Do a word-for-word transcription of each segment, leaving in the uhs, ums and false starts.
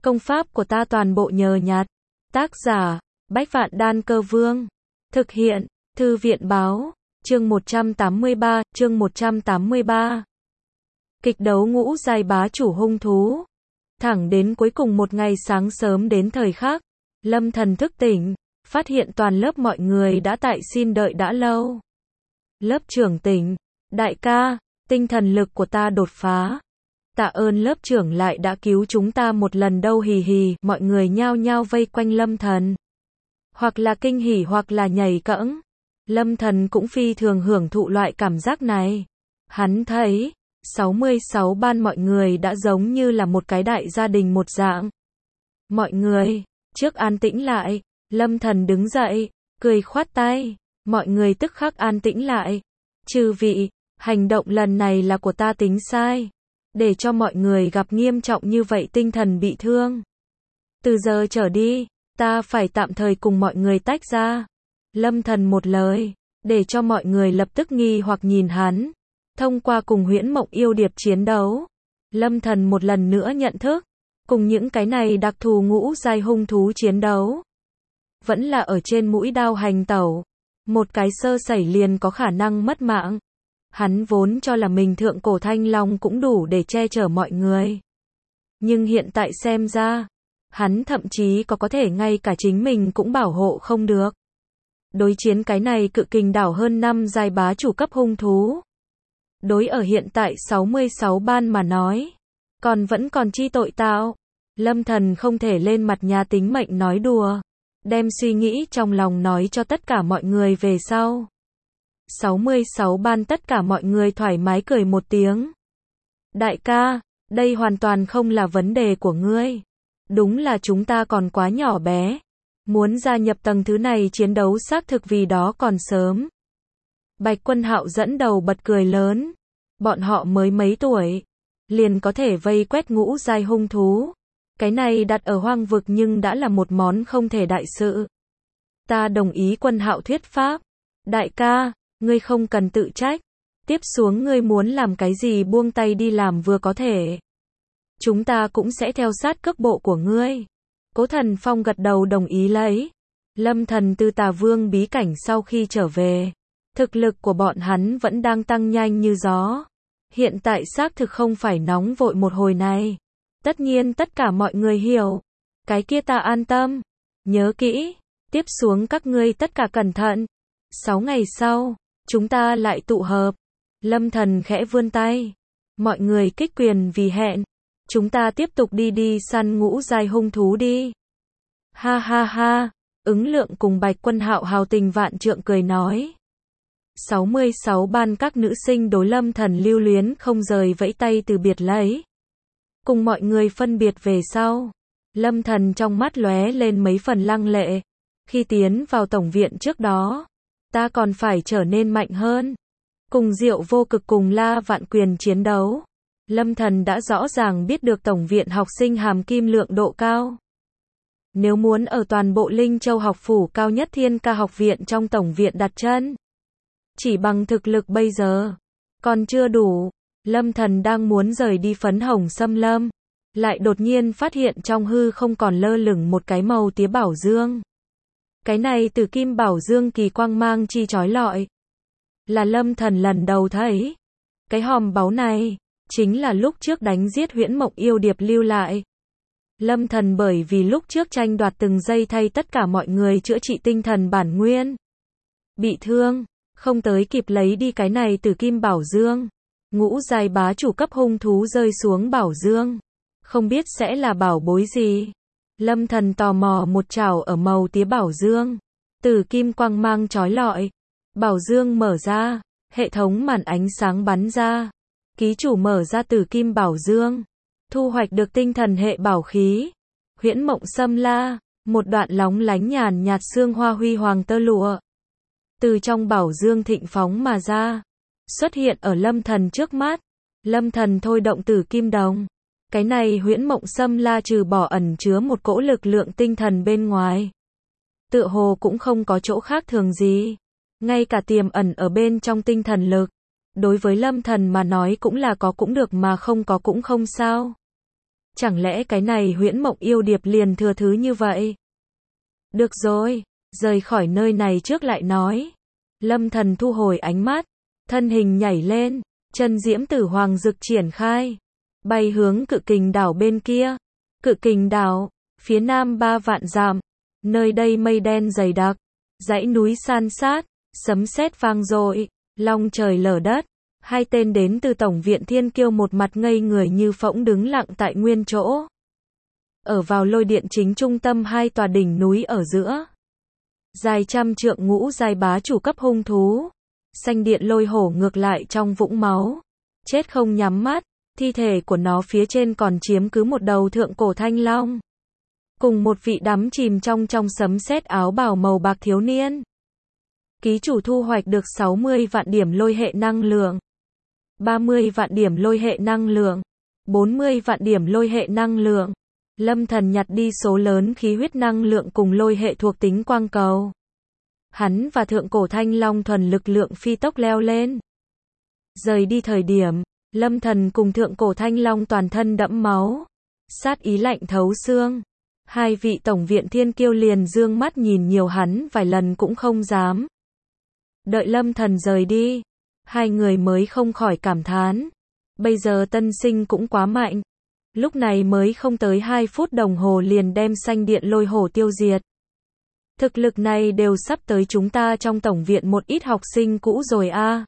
Công pháp của ta toàn bộ nhờ nhặt. Tác giả, Bách Vạn Đan Cơ Vương. Thực hiện, Thư viện Báo. Chương một trăm tám mươi ba, chương một trăm tám mươi ba. Kịch đấu ngũ giai bá chủ hung thú. Thẳng đến cuối cùng một ngày sáng sớm đến thời khắc, Lâm Thần thức tỉnh, phát hiện toàn lớp mọi người đã tại xin đợi đã lâu. Lớp trưởng tỉnh, đại ca, tinh thần lực của ta đột phá. Tạ ơn lớp trưởng lại đã cứu chúng ta một lần đâu hì hì, mọi người nhao nhao vây quanh Lâm Thần. Hoặc là kinh hỉ hoặc là nhảy cẫng. Lâm Thần cũng phi thường hưởng thụ loại cảm giác này. Hắn thấy, sáu mươi sáu ban mọi người đã giống như là một cái đại gia đình một dạng. Mọi người, trước an tĩnh lại, Lâm Thần đứng dậy, cười khoát tay, mọi người tức khắc an tĩnh lại. Chư vị, hành động lần này là của ta tính sai, để cho mọi người gặp nghiêm trọng như vậy tinh thần bị thương. Từ giờ trở đi, ta phải tạm thời cùng mọi người tách ra. Lâm Thần một lời, để cho mọi người lập tức nghi hoặc nhìn hắn. Thông qua cùng Huyễn Mộng Yêu Điệp chiến đấu, Lâm Thần một lần nữa nhận thức, cùng những cái này đặc thù ngũ giai hung thú chiến đấu, vẫn là ở trên mũi đao hành tẩu, một cái sơ sẩy liền có khả năng mất mạng. Hắn vốn cho là mình thượng cổ thanh long cũng đủ để che chở mọi người. Nhưng hiện tại xem ra, hắn thậm chí có có thể ngay cả chính mình cũng bảo hộ không được. Đối chiến cái này cự kình đảo hơn năm giai bá chủ cấp hung thú. Đối ở hiện tại sáu mươi sáu ban mà nói, còn vẫn còn chi tội tạo. Lâm Thần không thể lên mặt nhà tính mệnh nói đùa, đem suy nghĩ trong lòng nói cho tất cả mọi người về sau. sáu mươi sáu ban tất cả mọi người thoải mái cười một tiếng. Đại ca, đây hoàn toàn không là vấn đề của ngươi. Đúng là chúng ta còn quá nhỏ bé. Muốn gia nhập tầng thứ này chiến đấu xác thực vì đó còn sớm. Bạch Quân Hạo dẫn đầu bật cười lớn. Bọn họ mới mấy tuổi, liền có thể vây quét ngũ giai hung thú. Cái này đặt ở hoang vực nhưng đã là một món không thể đại sự. Ta đồng ý Quân Hạo thuyết pháp. Đại ca, ngươi không cần tự trách. Tiếp xuống ngươi muốn làm cái gì buông tay đi làm vừa có thể. Chúng ta cũng sẽ theo sát cước bộ của ngươi. Cố Thần Phong gật đầu đồng ý lấy. Lâm Thần từ Tà Vương bí cảnh sau khi trở về, thực lực của bọn hắn vẫn đang tăng nhanh như gió. Hiện tại xác thực không phải nóng vội một hồi này. Tất nhiên tất cả mọi người hiểu. Cái kia ta an tâm. Nhớ kỹ, tiếp xuống các ngươi tất cả cẩn thận. Sáu ngày sau, chúng ta lại tụ hợp. Lâm Thần khẽ vươn tay. Mọi người kích quyền vì hẹn. Chúng ta tiếp tục đi đi săn ngũ giai hung thú đi. Ha ha ha, ứng lượng cùng Bạch Quân Hạo hào tình vạn trượng cười nói. sáu mươi sáu ban các nữ sinh đối Lâm Thần lưu luyến không rời vẫy tay từ biệt lấy. Cùng mọi người phân biệt về sau, Lâm Thần trong mắt lóe lên mấy phần lăng lệ. Khi tiến vào tổng viện trước đó, ta còn phải trở nên mạnh hơn. Cùng Diệu Vô Cực cùng La Vạn Quyền chiến đấu, Lâm Thần đã rõ ràng biết được tổng viện học sinh hàm kim lượng độ cao. Nếu muốn ở toàn bộ Linh Châu học phủ cao nhất Thiên Ca học viện trong tổng viện đặt chân, chỉ bằng thực lực bây giờ, còn chưa đủ. Lâm Thần đang muốn rời đi Phấn Hồng Xâm Lâm, lại đột nhiên phát hiện trong hư không còn lơ lửng một cái màu tía bảo dương. Cái này từ kim bảo dương kỳ quang mang chi chói lọi. Là Lâm Thần lần đầu thấy. Cái hòm báu này, chính là lúc trước đánh giết Huyễn Mộng Yêu Điệp lưu lại. Lâm Thần bởi vì lúc trước tranh đoạt từng giây thay tất cả mọi người chữa trị tinh thần bản nguyên. Bị thương, không tới kịp lấy đi cái này từ kim bảo dương. Ngũ giai bá chủ cấp hung thú rơi xuống bảo dương. Không biết sẽ là bảo bối gì. Lâm Thần tò mò một chảo ở màu tía bảo dương. Từ kim quang mang chói lọi. Bảo dương mở ra, hệ thống màn ánh sáng bắn ra. Ký chủ mở ra từ kim bảo dương. Thu hoạch được tinh thần hệ bảo khí. Huyễn Mộng Xâm La, một đoạn lóng lánh nhàn nhạt xương hoa huy hoàng tơ lụa. Từ trong bảo dương thịnh phóng mà ra. Xuất hiện ở Lâm Thần trước mắt. Lâm Thần thôi động tử kim đồng. Cái này Huyễn Mộng Xâm La trừ bỏ ẩn chứa một cỗ lực lượng tinh thần bên ngoài, tựa hồ cũng không có chỗ khác thường gì. Ngay cả tiềm ẩn ở bên trong tinh thần lực, đối với Lâm Thần mà nói cũng là có cũng được mà không có cũng không sao. Chẳng lẽ cái này Huyễn Mộng yêu điệp liền thừa thứ như vậy? Được rồi, rời khỏi nơi này trước lại nói. Lâm Thần thu hồi ánh mắt, thân hình nhảy lên, chân diễm tử hoàng dực triển khai, bay hướng Cự Kình đảo bên kia. Cự Kình đảo, phía nam ba vạn dặm, nơi đây mây đen dày đặc, dãy núi san sát, sấm sét vang dội, long trời lở đất. Hai tên đến từ Tổng viện Thiên Kiêu một mặt ngây người như phỗng đứng lặng tại nguyên chỗ. Ở vào lôi điện chính trung tâm hai tòa đỉnh núi ở giữa. Dài trăm trượng ngũ giai bá chủ cấp hung thú. Xanh điện lôi hổ ngược lại trong vũng máu. Chết không nhắm mắt, thi thể của nó phía trên còn chiếm cứ một đầu thượng cổ thanh long. Cùng một vị đắm chìm trong trong sấm sét áo bào màu bạc thiếu niên. Ký chủ thu hoạch được sáu mươi vạn điểm lôi hệ năng lượng. ba mươi vạn điểm lôi hệ năng lượng, bốn mươi vạn điểm lôi hệ năng lượng. Lâm Thần nhặt đi số lớn khí huyết năng lượng cùng lôi hệ thuộc tính quang cầu. Hắn và thượng cổ thanh long thuần lực lượng phi tốc leo lên. Rời đi thời điểm, Lâm Thần cùng thượng cổ thanh long toàn thân đẫm máu, sát ý lạnh thấu xương. Hai vị tổng viện thiên kiêu liền dương mắt nhìn nhiều hắn vài lần cũng không dám. Đợi Lâm Thần rời đi, hai người mới không khỏi cảm thán. Bây giờ tân sinh cũng quá mạnh. Lúc này mới không tới hai phút đồng hồ liền đem xanh điện lôi hổ tiêu diệt. Thực lực này đều sắp tới chúng ta trong tổng viện một ít học sinh cũ rồi a. À.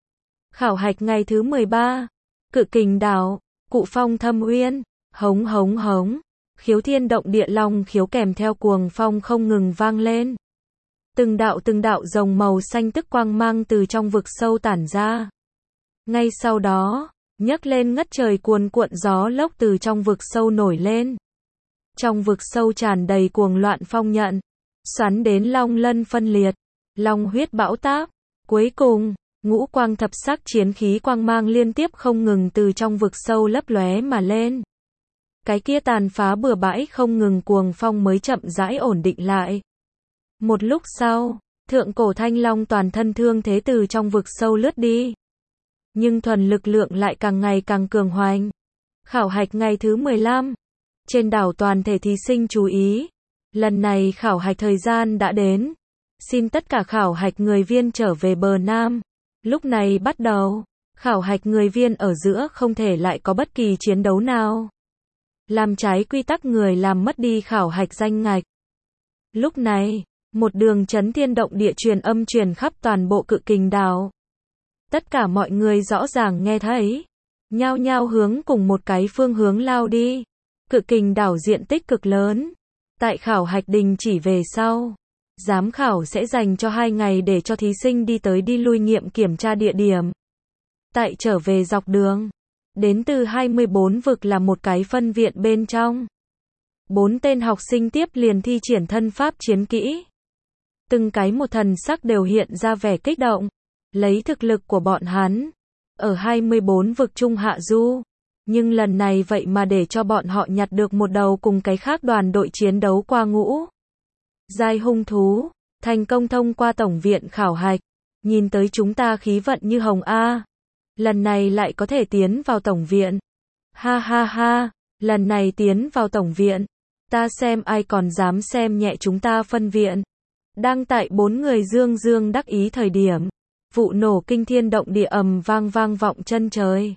Khảo hạch ngày thứ mười ba. Cự Kình đảo, Cụ Phong Thâm Uyên, hống hống hống. Khiếu thiên động địa long khiếu kèm theo cuồng phong không ngừng vang lên. Từng đạo từng đạo rồng màu xanh tức quang mang từ trong vực sâu tản ra. Ngay sau đó, nhấc lên ngất trời cuồn cuộn gió lốc từ trong vực sâu nổi lên. Trong vực sâu tràn đầy cuồng loạn phong nhận, xoắn đến long lân phân liệt, long huyết bão táp. Cuối cùng, ngũ quang thập sắc chiến khí quang mang liên tiếp không ngừng từ trong vực sâu lấp lóe mà lên. Cái kia tàn phá bừa bãi không ngừng cuồng phong mới chậm rãi ổn định lại. Một lúc sau, thượng cổ thanh long toàn thân thương thế từ trong vực sâu lướt đi. Nhưng thuần lực lượng lại càng ngày càng cường hoành. Khảo hạch ngày thứ mười lăm. Trên đảo toàn thể thí sinh chú ý. Lần này khảo hạch thời gian đã đến. Xin tất cả khảo hạch người viên trở về bờ Nam. Lúc này bắt đầu. Khảo hạch người viên ở giữa không thể lại có bất kỳ chiến đấu nào. Làm trái quy tắc người làm mất đi khảo hạch danh ngạch. Lúc này, một đường chấn thiên động địa truyền âm truyền khắp toàn bộ Cự Kình đảo. Tất cả mọi người rõ ràng nghe thấy, nhao nhao hướng cùng một cái phương hướng lao đi. Cự Kình đảo diện tích cực lớn. Tại khảo hạch đình chỉ về sau, giám khảo sẽ dành cho hai ngày để cho thí sinh đi tới đi lui nghiệm kiểm tra địa điểm. Tại trở về dọc đường, đến từ hai mươi bốn vực là một cái phân viện bên trong. Bốn tên học sinh tiếp liền thi triển thân pháp chiến kỹ. Từng cái một thần sắc đều hiện ra vẻ kích động. Lấy thực lực của bọn hắn, ở hai mươi bốn vực trung hạ du. Nhưng lần này vậy mà để cho bọn họ nhặt được một đầu cùng cái khác đoàn đội chiến đấu qua ngũ giai hung thú, thành công thông qua tổng viện khảo hạch. Nhìn tới chúng ta khí vận như hồng A. Lần này lại có thể tiến vào tổng viện. Ha ha ha, lần này tiến vào tổng viện. Ta xem ai còn dám xem nhẹ chúng ta phân viện. Đang tại bốn người dương dương đắc ý thời điểm. Vụ nổ kinh thiên động địa ầm vang vang vọng chân trời.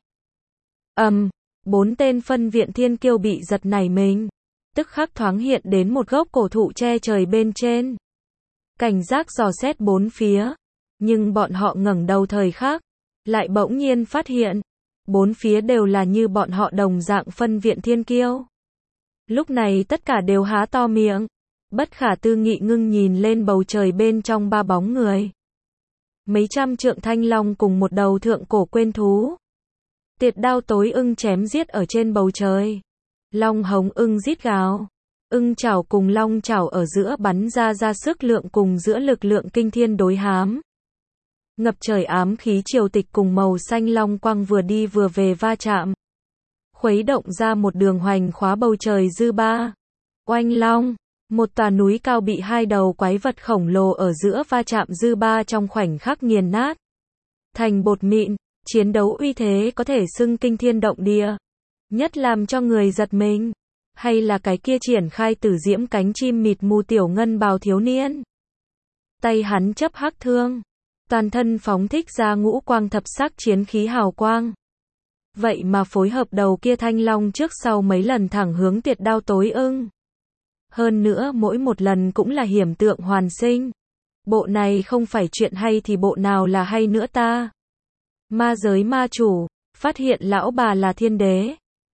Ầm, bốn tên phân viện thiên kiêu bị giật nảy mình. Tức khắc thoáng hiện đến một gốc cổ thụ che trời bên trên. Cảnh giác dò xét bốn phía. Nhưng bọn họ ngẩng đầu thời khắc, lại bỗng nhiên phát hiện. Bốn phía đều là như bọn họ đồng dạng phân viện thiên kiêu. Lúc này tất cả đều há to miệng. Bất khả tư nghị ngưng nhìn lên bầu trời bên trong ba bóng người. Mấy trăm trượng thanh long cùng một đầu thượng cổ quên thú. Tiệt đao tối ưng chém giết ở trên bầu trời. Long hống ưng rít gào. Ưng chảo cùng long chảo ở giữa bắn ra ra sức lượng cùng giữa lực lượng kinh thiên đối hám. Ngập trời ám khí triều tịch cùng màu xanh long quang vừa đi vừa về va chạm. Khuấy động ra một đường hoành khóa bầu trời dư ba. Oanh long. Một tòa núi cao bị hai đầu quái vật khổng lồ ở giữa va chạm dư ba trong khoảnh khắc nghiền nát. Thành bột mịn, chiến đấu uy thế có thể xưng kinh thiên động địa. Nhất làm cho người giật mình, hay là cái kia triển khai tử diễm cánh chim mịt mù tiểu ngân bào thiếu niên. Tay hắn chấp hắc thương, toàn thân phóng thích ra ngũ quang thập sắc chiến khí hào quang. Vậy mà phối hợp đầu kia thanh long trước sau mấy lần thẳng hướng Tiệt Đao tối ưng. Hơn nữa mỗi một lần cũng là hiểm tượng hoàn sinh. Bộ này không phải chuyện hay thì bộ nào là hay nữa ta? Ma giới ma chủ, phát hiện lão bà là thiên đế.